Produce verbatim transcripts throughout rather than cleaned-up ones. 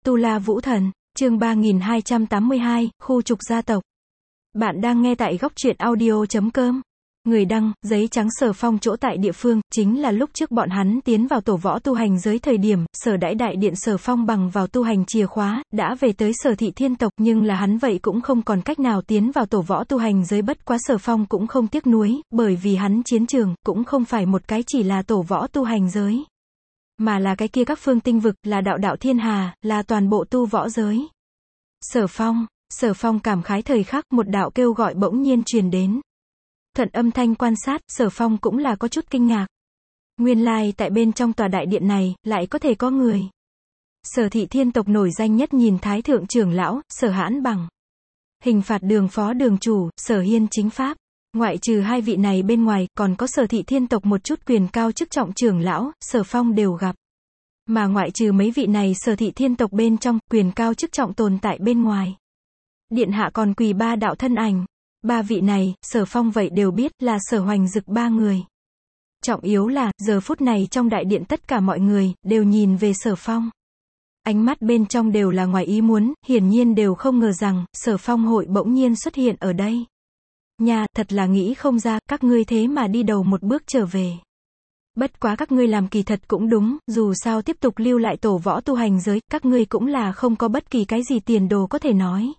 Tu La Vũ Thần, chương ba nghìn hai trăm tám mươi hai, khu trục gia tộc. Bạn đang nghe tại góc truyện audio chấm com. Người đăng, giấy trắng Sở Phong chỗ tại địa phương, chính là lúc trước bọn hắn tiến vào tổ võ tu hành giới thời điểm, Sở Đãi đại điện Sở Phong bằng vào tu hành chìa khóa, đã về tới Sở thị thiên tộc, nhưng là hắn vậy cũng không còn cách nào tiến vào tổ võ tu hành giới, bất quá Sở Phong cũng không tiếc nuối, bởi vì hắn chiến trường, cũng không phải một cái chỉ là tổ võ tu hành giới, mà là cái kia các phương tinh vực, là đạo đạo thiên hà, là toàn bộ tu võ giới. Sở Phong, Sở Phong cảm khái thời khắc, một đạo kêu gọi bỗng nhiên truyền đến. Thuận âm thanh quan sát, Sở Phong cũng là có chút kinh ngạc. Nguyên lai tại bên trong tòa đại điện này, lại có thể có người. Sở thị thiên tộc nổi danh nhất nhìn Thái thượng trưởng lão, Sở Hãn Bằng. Hình phạt đường phó đường chủ, Sở Hiên chính pháp. Ngoại trừ hai vị này bên ngoài, còn có Sở thị thiên tộc một chút quyền cao chức trọng trưởng lão, Sở Phong đều gặp. Mà ngoại trừ mấy vị này Sở thị thiên tộc bên trong, quyền cao chức trọng tồn tại bên ngoài. Điện hạ còn quỳ ba đạo thân ảnh. Ba vị này, Sở Phong vậy đều biết là Sở Hoành Dực ba người. Trọng yếu là, giờ phút này trong đại điện tất cả mọi người, đều nhìn về Sở Phong. Ánh mắt bên trong đều là ngoài ý muốn, hiển nhiên đều không ngờ rằng, Sở Phong hội bỗng nhiên xuất hiện ở đây. Nha, thật là nghĩ không ra, các ngươi thế mà đi đầu một bước trở về. Bất quá các ngươi làm kỳ thật cũng đúng, dù sao tiếp tục lưu lại tổ võ tu hành giới, các ngươi cũng là không có bất kỳ cái gì tiền đồ có thể nói.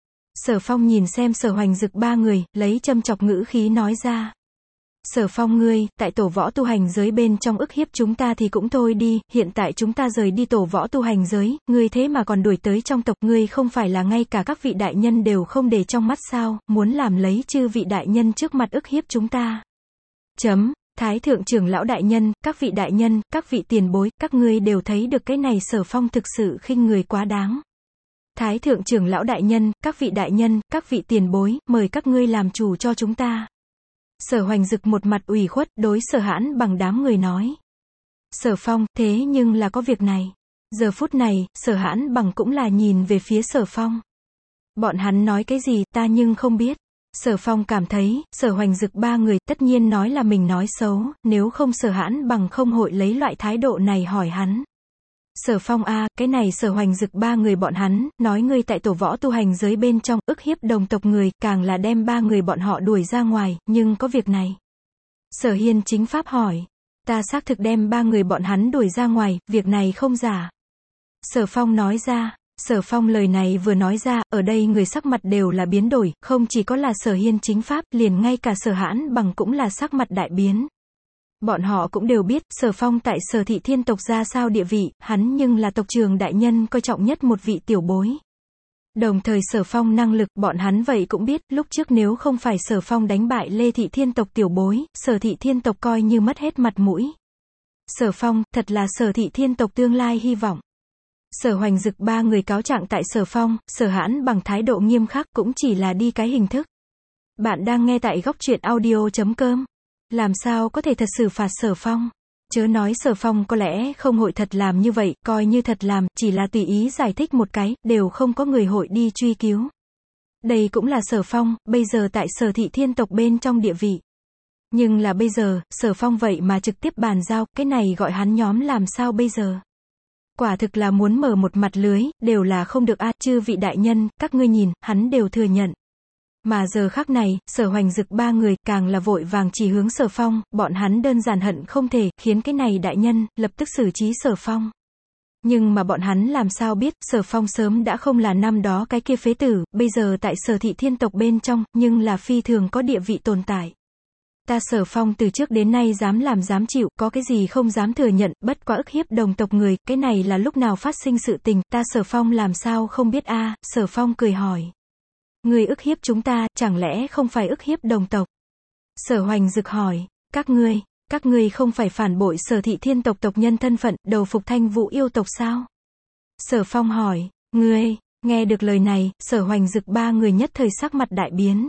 Sở Phong nhìn xem Sở Hoành Dực ba người, lấy châm chọc ngữ khí nói ra. Sở Phong ngươi, tại tổ võ tu hành giới bên trong ức hiếp chúng ta thì cũng thôi đi, hiện tại chúng ta rời đi tổ võ tu hành giới, ngươi thế mà còn đuổi tới trong tộc, ngươi không phải là ngay cả các vị đại nhân đều không để trong mắt sao, muốn làm lấy chư vị đại nhân trước mặt ức hiếp chúng ta. Chấm, Thái thượng trưởng lão đại nhân, các vị đại nhân, các vị tiền bối, các ngươi đều thấy được cái này Sở Phong thực sự khinh người quá đáng. Thái thượng trưởng lão đại nhân, các vị đại nhân, các vị tiền bối, mời các ngươi làm chủ cho chúng ta. Sở Hoành Dực một mặt ủy khuất, đối Sở Hãn Bằng đám người nói. Sở Phong, thế nhưng là có việc này. Giờ phút này, Sở Hãn Bằng cũng là nhìn về phía Sở Phong. Bọn hắn nói cái gì, ta nhưng không biết. Sở Phong cảm thấy, Sở Hoành Dực ba người, tất nhiên nói là mình nói xấu, nếu không Sở Hãn Bằng không hội lấy loại thái độ này hỏi hắn. Sở Phong a, à, cái này Sở Hoành Dực ba người bọn hắn, nói ngươi tại tổ võ tu hành giới bên trong, ức hiếp đồng tộc người, càng là đem ba người bọn họ đuổi ra ngoài, nhưng có việc này. Sở Hiên chính pháp hỏi. Ta xác thực đem ba người bọn hắn đuổi ra ngoài, việc này không giả. Sở Phong nói ra. Sở Phong lời này vừa nói ra, ở đây người sắc mặt đều là biến đổi, không chỉ có là Sở Hiên chính pháp, liền ngay cả Sở Hãn Bằng cũng là sắc mặt đại biến. Bọn họ cũng đều biết, Sở Phong tại Sở thị thiên tộc ra sao địa vị, hắn nhưng là tộc trưởng đại nhân coi trọng nhất một vị tiểu bối. Đồng thời Sở Phong năng lực, bọn hắn vậy cũng biết, lúc trước nếu không phải Sở Phong đánh bại Lê thị thiên tộc tiểu bối, Sở thị thiên tộc coi như mất hết mặt mũi. Sở Phong, thật là Sở thị thiên tộc tương lai hy vọng. Sở Hoành Dực ba người cáo trạng tại Sở Phong, Sở Hãn Bằng thái độ nghiêm khắc, cũng chỉ là đi cái hình thức. Bạn đang nghe tại góc truyện audio chấm com. Làm sao có thể thật xử phạt Sở Phong? Chớ nói Sở Phong có lẽ không hội thật làm như vậy, coi như thật làm, chỉ là tùy ý giải thích một cái, đều không có người hội đi truy cứu. Đây cũng là Sở Phong, bây giờ tại Sở thị thiên tộc bên trong địa vị. Nhưng là bây giờ, Sở Phong vậy mà trực tiếp bàn giao, cái này gọi hắn nhóm làm sao bây giờ? Quả thực là muốn mở một mặt lưới, đều là không được a, à, chư vị đại nhân, các ngươi nhìn, hắn đều thừa nhận. Mà giờ khắc này, Sở Hoành Dực ba người, càng là vội vàng chỉ hướng Sở Phong, bọn hắn đơn giản hận không thể, khiến cái này đại nhân, lập tức xử trí Sở Phong. Nhưng mà bọn hắn làm sao biết, Sở Phong sớm đã không là năm đó cái kia phế tử, bây giờ tại Sở thị thiên tộc bên trong, nhưng là phi thường có địa vị tồn tại. Ta Sở Phong từ trước đến nay dám làm dám chịu, có cái gì không dám thừa nhận, bất quá ức hiếp đồng tộc người, cái này là lúc nào phát sinh sự tình, ta Sở Phong làm sao không biết a, à, Sở Phong cười hỏi. Ngươi ức hiếp chúng ta, chẳng lẽ không phải ức hiếp đồng tộc? Sở Hoành Dực hỏi, các ngươi, các ngươi không phải phản bội Sở thị thiên tộc tộc nhân thân phận, đầu phục Thanh Vũ yêu tộc sao? Sở Phong hỏi, ngươi, nghe được lời này, Sở Hoành Dực ba người nhất thời sắc mặt đại biến.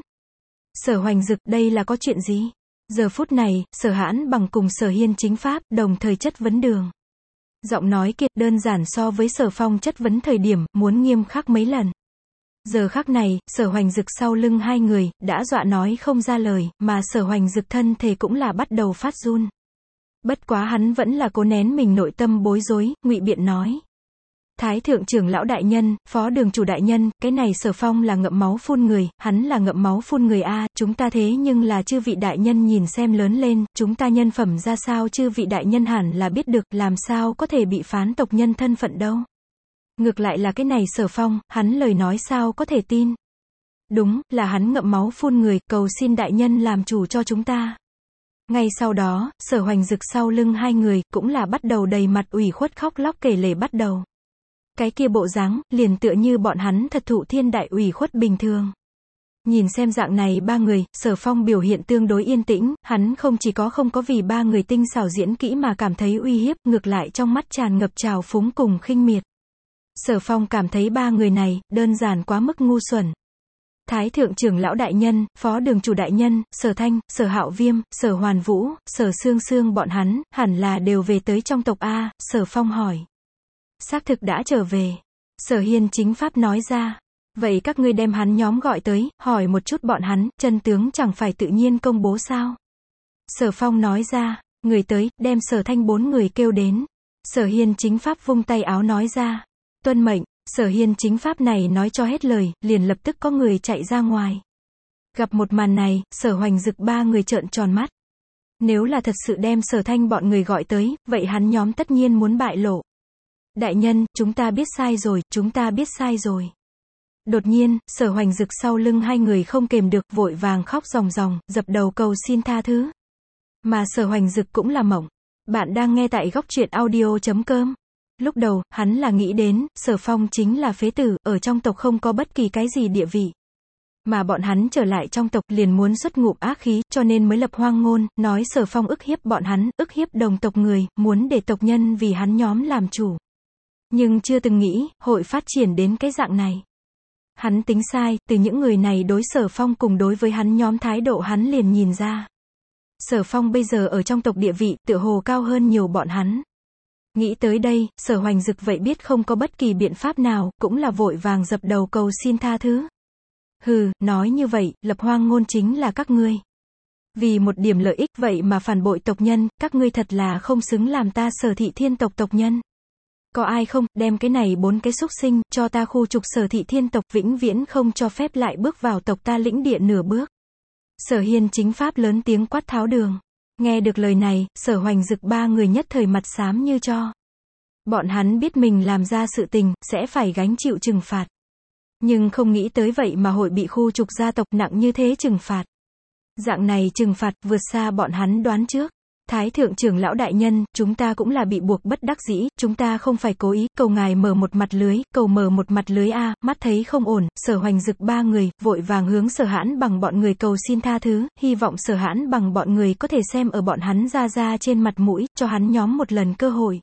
Sở Hoành Dực, đây là có chuyện gì? Giờ phút này, Sở Hãn Bằng cùng Sở Hiên chính pháp, đồng thời chất vấn đường. Giọng nói kia, đơn giản so với Sở Phong chất vấn thời điểm, muốn nghiêm khắc mấy lần. Giờ khắc này, Sở Hoành Dực sau lưng hai người, đã dọa nói không ra lời, mà Sở Hoành Dực thân thể cũng là bắt đầu phát run. Bất quá hắn vẫn là cố nén mình nội tâm bối rối, ngụy biện nói. Thái thượng trưởng lão đại nhân, phó đường chủ đại nhân, cái này Sở Phong là ngậm máu phun người, hắn là ngậm máu phun người a, chúng ta thế nhưng là chư vị đại nhân nhìn xem lớn lên, chúng ta nhân phẩm ra sao chư vị đại nhân hẳn là biết được, làm sao có thể bị phán tộc nhân thân phận đâu. Ngược lại là cái này Sở Phong, hắn lời nói sao có thể tin. Đúng, là hắn ngậm máu phun người, cầu xin đại nhân làm chủ cho chúng ta. Ngay sau đó, Sở Hoành Dực sau lưng hai người, cũng là bắt đầu đầy mặt ủy khuất khóc lóc kể lể bắt đầu. Cái kia bộ dáng, liền tựa như bọn hắn thật thụ thiên đại ủy khuất bình thường. Nhìn xem dạng này ba người, Sở Phong biểu hiện tương đối yên tĩnh, hắn không chỉ có không có vì ba người tinh xảo diễn kỹ mà cảm thấy uy hiếp, ngược lại trong mắt tràn ngập trào phúng cùng khinh miệt. Sở Phong cảm thấy ba người này, đơn giản quá mức ngu xuẩn. Thái thượng trưởng lão đại nhân, phó đường chủ đại nhân, Sở Thanh, Sở Hạo Viêm, Sở Hoàn Vũ, Sở Sương Sương bọn hắn, hẳn là đều về tới trong tộc A, Sở Phong hỏi. Xác thực đã trở về. Sở Hiên chính pháp nói ra. Vậy các ngươi đem hắn nhóm gọi tới, hỏi một chút bọn hắn, chân tướng chẳng phải tự nhiên công bố sao? Sở Phong nói ra, người tới, đem Sở Thanh bốn người kêu đến. Sở Hiên chính pháp vung tay áo nói ra. Tuân mệnh. Sở Hiên chính pháp này nói cho hết lời, liền lập tức có người chạy ra ngoài. Gặp một màn này, Sở Hoành Dực ba người trợn tròn mắt. Nếu là thật sự đem Sở Thanh bọn người gọi tới, vậy hắn nhóm tất nhiên muốn bại lộ. Đại nhân, chúng ta biết sai rồi, chúng ta biết sai rồi. Đột nhiên, Sở Hoành Dực sau lưng hai người không kềm được, vội vàng khóc ròng ròng, dập đầu cầu xin tha thứ. Mà Sở Hoành Dực cũng là mộng. Bạn đang nghe tại góc truyện audio chấm com. Lúc đầu, hắn là nghĩ đến, Sở Phong chính là phế tử, ở trong tộc không có bất kỳ cái gì địa vị. Mà bọn hắn trở lại trong tộc liền muốn xuất ngụm ác khí, cho nên mới lập hoang ngôn, nói Sở Phong ức hiếp bọn hắn, ức hiếp đồng tộc người, muốn để tộc nhân vì hắn nhóm làm chủ. Nhưng chưa từng nghĩ, hội phát triển đến cái dạng này. Hắn tính sai, từ những người này đối Sở Phong cùng đối với hắn nhóm thái độ hắn liền nhìn ra. Sở Phong bây giờ ở trong tộc địa vị, tựa hồ cao hơn nhiều bọn hắn. Nghĩ tới đây, Sở Hoành Dực vậy biết không có bất kỳ biện pháp nào, cũng là vội vàng dập đầu cầu xin tha thứ. Hừ, nói như vậy, lập hoang ngôn chính là các ngươi. Vì một điểm lợi ích vậy mà phản bội tộc nhân, các ngươi thật là không xứng làm ta Sở Thị Thiên tộc tộc nhân. Có ai không, đem cái này bốn cái xúc sinh, cho ta khu trục Sở Thị Thiên tộc vĩnh viễn không cho phép lại bước vào tộc ta lĩnh địa nửa bước. Sở Hiên chính pháp lớn tiếng quát tháo đường. Nghe được lời này, Sở Hoành Dực ba người nhất thời mặt xám như tro. Bọn hắn biết mình làm ra sự tình, sẽ phải gánh chịu trừng phạt. Nhưng không nghĩ tới vậy mà hội bị khu trục gia tộc nặng như thế trừng phạt. Dạng này trừng phạt vượt xa bọn hắn đoán trước. Thái thượng trưởng lão đại nhân, chúng ta cũng là bị buộc bất đắc dĩ, chúng ta không phải cố ý, cầu ngài mở một mặt lưới, cầu mở một mặt lưới a, mắt thấy không ổn, Sở Hoành Dực ba người, vội vàng hướng Sở Hãn Bằng bọn người cầu xin tha thứ, hy vọng Sở Hãn Bằng bọn người có thể xem ở bọn hắn ra ra trên mặt mũi, cho hắn nhóm một lần cơ hội.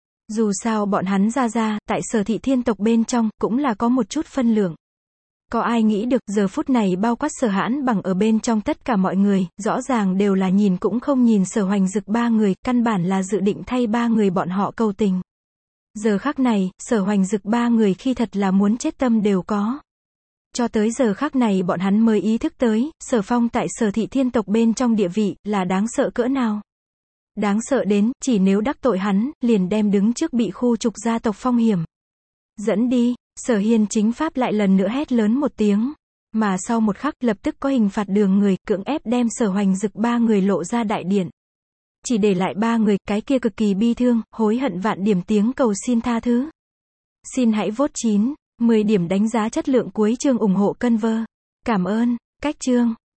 Dù sao bọn hắn ra ra, tại Sở Thị Thiên tộc bên trong, cũng là có một chút phân lượng. Có ai nghĩ được giờ phút này bao quát Sở Hãn Bằng ở bên trong tất cả mọi người, rõ ràng đều là nhìn cũng không nhìn Sở Hoành Dực ba người, căn bản là dự định thay ba người bọn họ cầu tình. Giờ khắc này, Sở Hoành Dực ba người khi thật là muốn chết tâm đều có. Cho tới giờ khắc này bọn hắn mới ý thức tới, Sở Phong tại Sở Thị Thiên tộc bên trong địa vị, là đáng sợ cỡ nào. Đáng sợ đến, chỉ nếu đắc tội hắn, liền đem đứng trước bị khu trục gia tộc phong hiểm. Dẫn đi. Sở Hiên chính pháp lại lần nữa hét lớn một tiếng. Mà sau một khắc, lập tức có hình phạt đường người, cưỡng ép đem Sở Hoành Dực ba người lộ ra đại điện. Chỉ để lại ba người, cái kia cực kỳ bi thương, hối hận vạn điểm tiếng cầu xin tha thứ. Xin hãy vote chín, mười điểm đánh giá chất lượng cuối chương ủng hộ Conver. Cảm ơn. Cách chương.